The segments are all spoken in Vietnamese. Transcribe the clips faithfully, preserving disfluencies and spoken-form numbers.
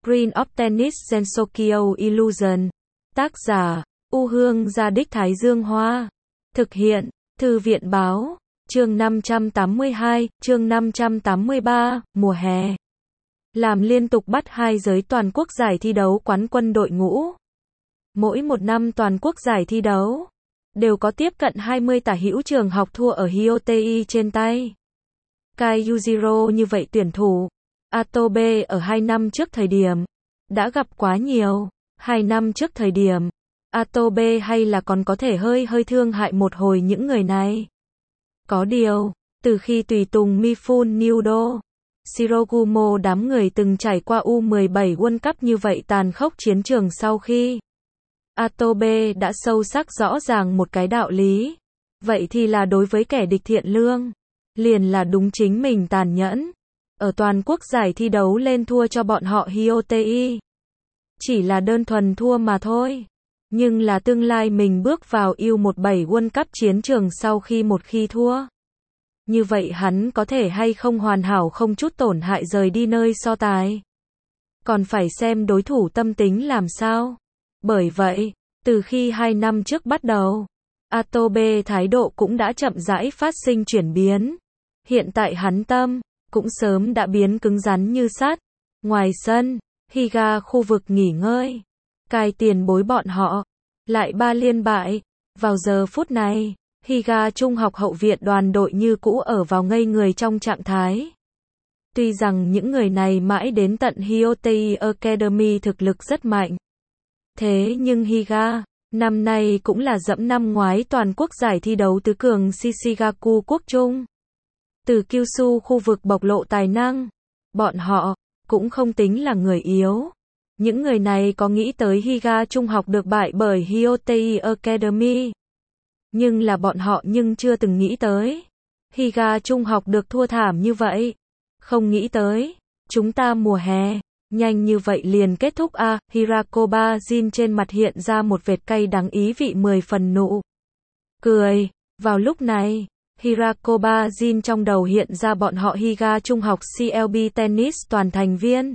Green of Tennis Sensokyo Illusion. Tác giả, U Hương Gia Đích Thái Dương Hoa. Thực hiện, Thư viện Báo. Chương năm trăm tám mươi hai, chương năm trăm tám mươi ba, mùa hè. Làm liên tục bắt hai giới toàn quốc giải thi đấu quán quân đội ngũ. Mỗi một năm toàn quốc giải thi đấu, đều có tiếp cận hai mươi tả hữu trường học thua ở Hyotei trên tay. Kai Yujiro như vậy tuyển thủ Atobe ở hai năm trước thời điểm đã gặp quá nhiều. Hai năm trước thời điểm Atobe hay là còn có thể hơi hơi thương hại một hồi những người này. Có điều, từ khi tùy tùng Mifune Nudo, Shirogumo đám người từng trải qua U mười bảy World Cup như vậy tàn khốc chiến trường sau khi, Atobe đã sâu sắc rõ ràng một cái đạo lý. Vậy thì là đối với kẻ địch thiện lương, liền là đúng chính mình tàn nhẫn. Ở toàn quốc giải thi đấu lên thua cho bọn họ Hyotei. Chỉ là đơn thuần thua mà thôi. Nhưng là tương lai mình bước vào U mười bảy World Cup chiến trường sau khi một khi thua. Như vậy hắn có thể hay không hoàn hảo không chút tổn hại rời đi nơi so tài. Còn phải xem đối thủ tâm tính làm sao. Bởi vậy, từ khi hai năm trước bắt đầu, Atobe thái độ cũng đã chậm rãi phát sinh chuyển biến. Hiện tại hắn tâm, cũng sớm đã biến cứng rắn như sắt. Ngoài sân, Higa khu vực nghỉ ngơi. Cai tiền bối bọn họ, lại ba liên bại. Vào giờ phút này, Higa Trung học hậu viện đoàn đội như cũ ở vào ngây người trong trạng thái. Tuy rằng những người này mãi đến tận Hyotei Academy thực lực rất mạnh. Thế nhưng Higa, năm nay cũng là dẫm năm ngoái toàn quốc giải thi đấu tứ cường Shishigaku quốc trung. Từ Kyushu khu vực bộc lộ tài năng. Bọn họ, cũng không tính là người yếu. Những người này có nghĩ tới Higa Trung học được bại bởi Hyotei Academy. Nhưng là bọn họ nhưng chưa từng nghĩ tới. Higa Trung học được thua thảm như vậy. Không nghĩ tới. Chúng ta mùa hè. Nhanh như vậy liền kết thúc a à, Hirakoba Jin trên mặt hiện ra một vệt cay đắng ý vị mười phần nụ cười. Vào lúc này, Hirakoba Jin trong đầu hiện ra bọn họ Higa Trung học xê lờ bê Tennis toàn thành viên.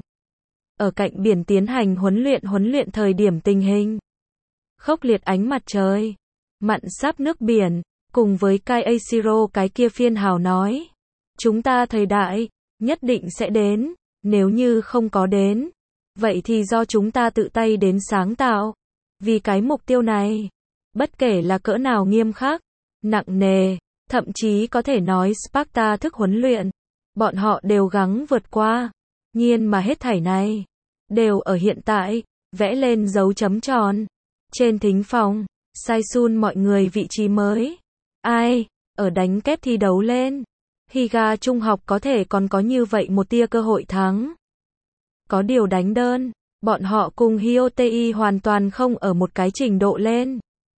Ở cạnh biển tiến hành huấn luyện huấn luyện thời điểm tình hình. Khốc liệt ánh mặt trời. Mặn sáp nước biển. Cùng với Kai Eishiro cái kia phiên hào nói. Chúng ta thời đại, nhất định sẽ đến. Nếu như không có đến, vậy thì do chúng ta tự tay đến sáng tạo. Vì cái mục tiêu này, bất kể là cỡ nào nghiêm khắc, nặng nề, thậm chí có thể nói Sparta thức huấn luyện, bọn họ đều gắng vượt qua. Nhiên mà hết thảy này, đều ở hiện tại, vẽ lên dấu chấm tròn. Trên thính phòng, Saisun mọi người vị trí mới. Ai, ở đánh kép thi đấu lên. Higa Trung học có thể còn có như vậy một tia cơ hội thắng. Có điều đánh đơn, bọn họ cùng Hyotei hoàn toàn không ở một cái trình độ lên.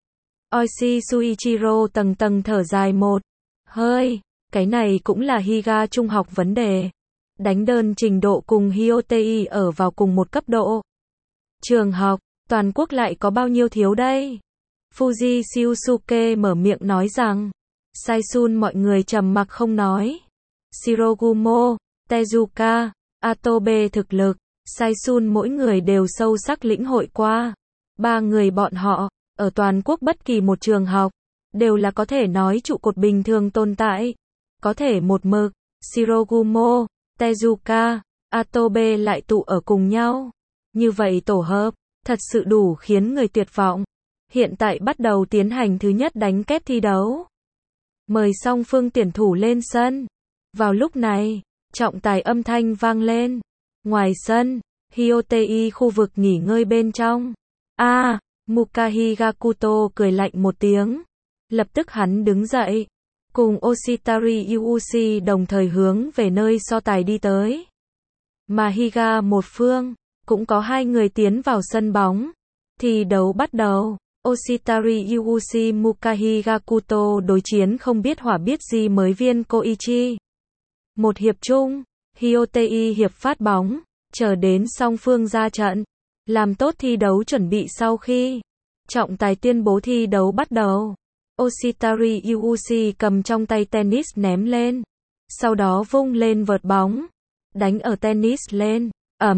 Oishi Suichiro tầng tầng thở dài một hơi, cái này cũng là Higa Trung học vấn đề. Đánh đơn trình độ cùng Hyotei ở vào cùng một cấp độ. Trường học, toàn quốc lại có bao nhiêu thiếu đây? Fuji Shiusuke mở miệng nói rằng. Saisun mọi người trầm mặc không nói. Shirogumo, Tezuka, Atobe thực lực, Saisun mỗi người đều sâu sắc lĩnh hội qua. Ba người bọn họ, ở toàn quốc bất kỳ một trường học, đều là có thể nói trụ cột bình thường tồn tại. Có thể một mực, Shirogumo, Tezuka, Atobe lại tụ ở cùng nhau. Như vậy tổ hợp, thật sự đủ khiến người tuyệt vọng. Hiện tại bắt đầu tiến hành thứ nhất đánh kép thi đấu. Mời song phương tuyển thủ lên sân. Vào lúc này, trọng tài âm thanh vang lên. Ngoài sân, Hyotei khu vực nghỉ ngơi bên trong. A, à, Mukahi Gakuto cười lạnh một tiếng. Lập tức hắn đứng dậy. Cùng Oshitari Yuuchi đồng thời hướng về nơi so tài đi tới. Mà Higa một phương, cũng có hai người tiến vào sân bóng. Thi đấu bắt đầu. Oshitari Yuuchi Mukahi Gakuto đối chiến không biết hỏa biết gì mới viên Koichi. Một hiệp chung, Hyotei hiệp phát bóng, chờ đến song phương ra trận, làm tốt thi đấu chuẩn bị sau khi trọng tài tuyên bố thi đấu bắt đầu. Oshitari Yuuchi cầm trong tay tennis ném lên, sau đó vung lên vợt bóng, đánh ở tennis lên, ầm,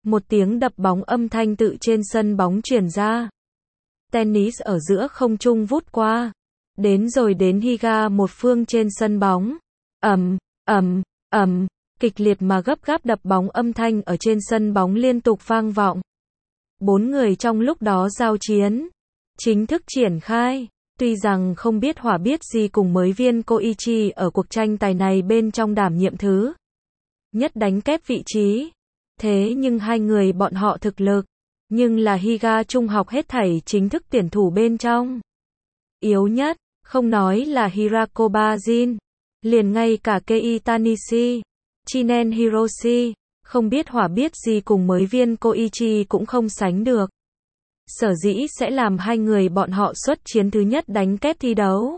Một tiếng đập bóng âm thanh tự trên sân bóng truyền ra. Tennis ở giữa không trung vút qua. Đến rồi đến Higa một phương trên sân bóng. Ầm, ầm, ầm, kịch liệt mà gấp gáp đập bóng âm thanh ở trên sân bóng liên tục vang vọng. Bốn người trong lúc đó giao chiến. Chính thức triển khai. Tuy rằng không biết hỏa biết gì cùng mới viên Koichi ở cuộc tranh tài này bên trong đảm nhiệm thứ nhất đánh kép vị trí. Thế nhưng hai người bọn họ thực lực. Nhưng là Higa trung học hết thảy chính thức tuyển thủ bên trong. Yếu nhất, không nói là Hirako Bajin. Liền ngay cả Kei Tanishi, Chinen Hiroshi, không biết hỏa biết gì cùng mới viên Koichi cũng không sánh được. Sở dĩ sẽ làm hai người bọn họ xuất chiến thứ nhất đánh kép thi đấu.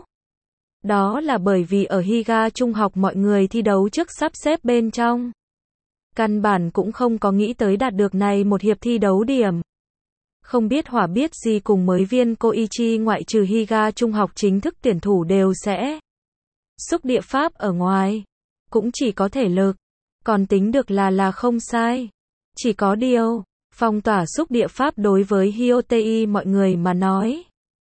Đó là bởi vì ở Higa trung học mọi người thi đấu trước sắp xếp bên trong. Căn bản cũng không có nghĩ tới đạt được này một hiệp thi đấu điểm. Không biết hỏa biết gì cùng mới viên Koichi ngoại trừ Higa trung học chính thức tuyển thủ đều sẽ xúc địa pháp ở ngoài. Cũng chỉ có thể lực. Còn tính được là là không sai. Chỉ có điều, phong tỏa xúc địa pháp đối với Hyotei mọi người mà nói.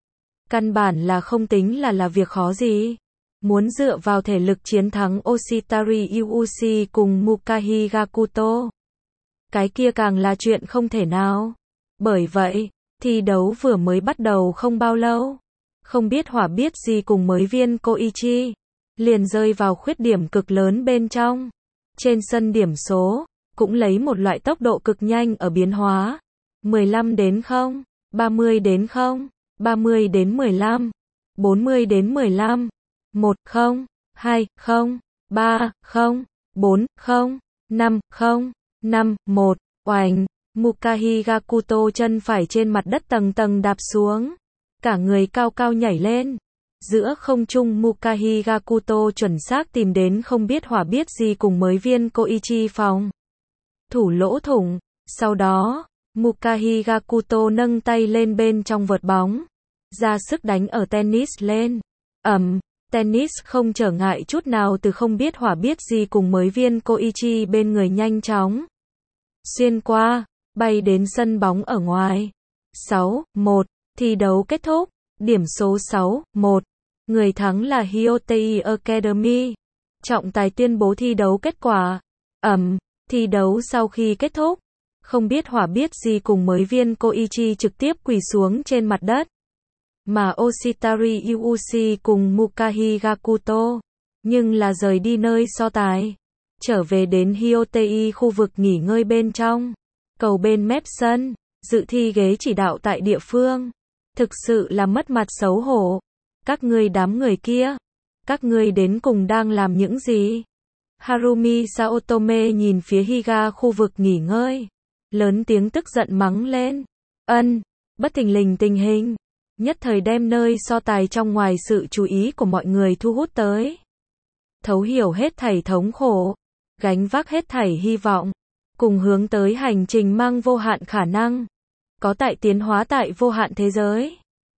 Căn bản là không tính là là việc khó gì. Muốn dựa vào thể lực chiến thắng Oshitari Yuuchi cùng Mukahi Gakuto. Cái kia càng là chuyện không thể nào. Bởi vậy, thi đấu vừa mới bắt đầu không bao lâu. Không biết hỏa biết gì cùng mới viên Koichi. Liền rơi vào khuyết điểm cực lớn bên trong. Trên sân điểm số, cũng lấy một loại tốc độ cực nhanh ở biến hóa. mười lăm đến không, ba mươi đến không, ba mươi đến mười lăm, bốn mươi đến mười lăm, một không, hai không, ba không, bốn không, năm không, năm một, oành, Mukahi Gakuto chân phải trên mặt đất tầng tầng đạp xuống. Cả người cao cao nhảy lên. Giữa không trung Mukahi Gakuto chuẩn xác tìm đến không biết hỏa biết gì cùng mới viên Koichi phòng thủ lỗ thủng. Sau đó, Mukahi Gakuto nâng tay lên bên trong vợt bóng. Ra sức đánh ở tennis lên. Ầm, tennis không trở ngại chút nào từ không biết hỏa biết gì cùng mới viên Koichi bên người nhanh chóng. Xuyên qua, bay đến sân bóng ở ngoài. sáu một, thi đấu kết thúc. Điểm số sáu một. Người thắng là Hyotei Academy. Trọng tài tuyên bố thi đấu kết quả. Ầm, thi đấu sau khi kết thúc. Không biết hỏa biết gì cùng mới viên Koichi trực tiếp quỳ xuống trên mặt đất. Mà Oshitari Yuuchi cùng Mukahi Gakuto. Nhưng là rời đi nơi so tài. Trở về đến Hyotei khu vực nghỉ ngơi bên trong. Cầu bên mép sân. Dự thi ghế chỉ đạo tại địa phương. Thực sự là mất mặt xấu hổ. Các ngươi đám người kia. Các ngươi đến cùng đang làm những gì? Harumi Saotome nhìn phía Higa khu vực nghỉ ngơi. Lớn tiếng tức giận mắng lên. Ân, bất thình lình tình hình. Nhất thời đem nơi so tài trong ngoài sự chú ý của mọi người thu hút tới. Thấu hiểu hết thảy thống khổ. Gánh vác hết thảy hy vọng. Cùng hướng tới hành trình mang vô hạn khả năng. Có tại tiến hóa tại vô hạn thế giới.